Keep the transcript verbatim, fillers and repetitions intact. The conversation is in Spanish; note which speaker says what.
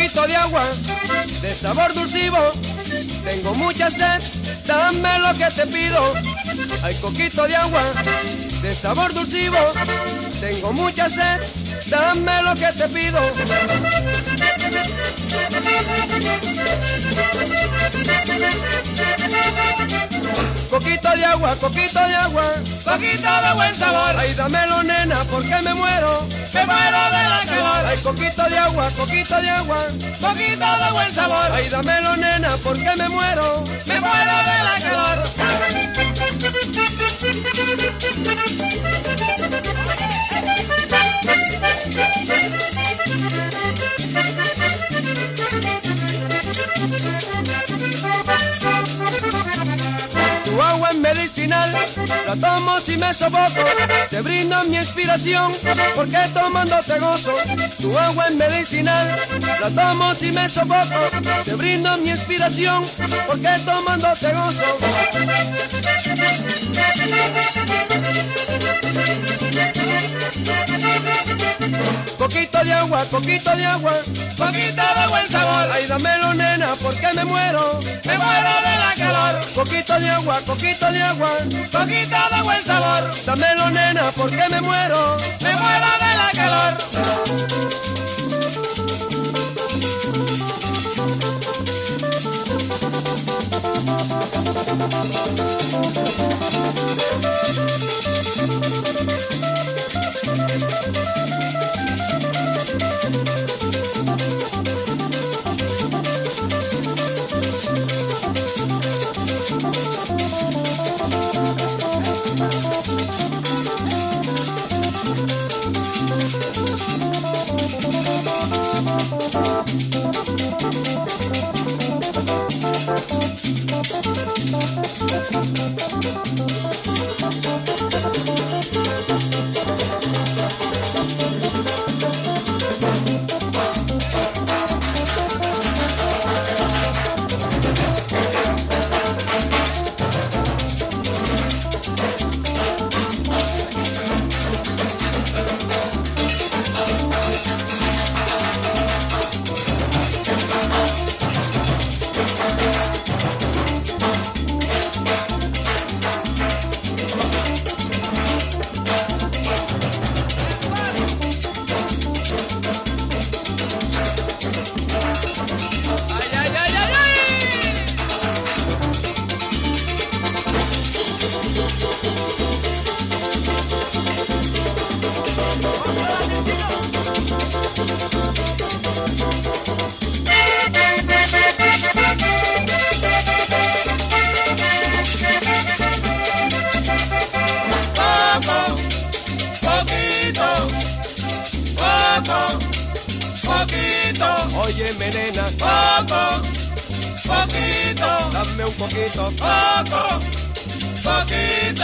Speaker 1: poquito de agua, de sabor dulcivo, tengo mucha sed, dame lo que te pido. Hay coquito de agua, de sabor dulcivo, tengo mucha sed, dame lo que te pido. Coquito de agua, coquito de agua,
Speaker 2: Coquito de buen sabor,
Speaker 1: ay dámelo nena porque me muero,
Speaker 2: me muero de la calor.
Speaker 1: ay coquito de agua, coquito de agua,
Speaker 2: Coquito de buen sabor,
Speaker 1: ay dámelo nena porque me muero,
Speaker 2: me muero de la calor.
Speaker 1: Tu agua es medicinal, la tomo si me sofoco, te brindo mi inspiración, porque tomando te gozo. Tu agua es medicinal, la tomo si me sofoco, te brindo mi inspiración, porque tomando te gozo. Coquito de agua, coquito de agua,
Speaker 2: Coquito de buen sabor,
Speaker 1: ay dámelo nena porque me muero,
Speaker 2: me muero de la calor.
Speaker 1: coquito de agua, coquito de agua,
Speaker 2: Coquito de buen sabor,
Speaker 1: dámelo nena porque me muero.
Speaker 2: me muero de la calor.
Speaker 1: Óyeme nena,
Speaker 2: Poco, poquito,
Speaker 1: dame un poquito,
Speaker 2: poco, poquito.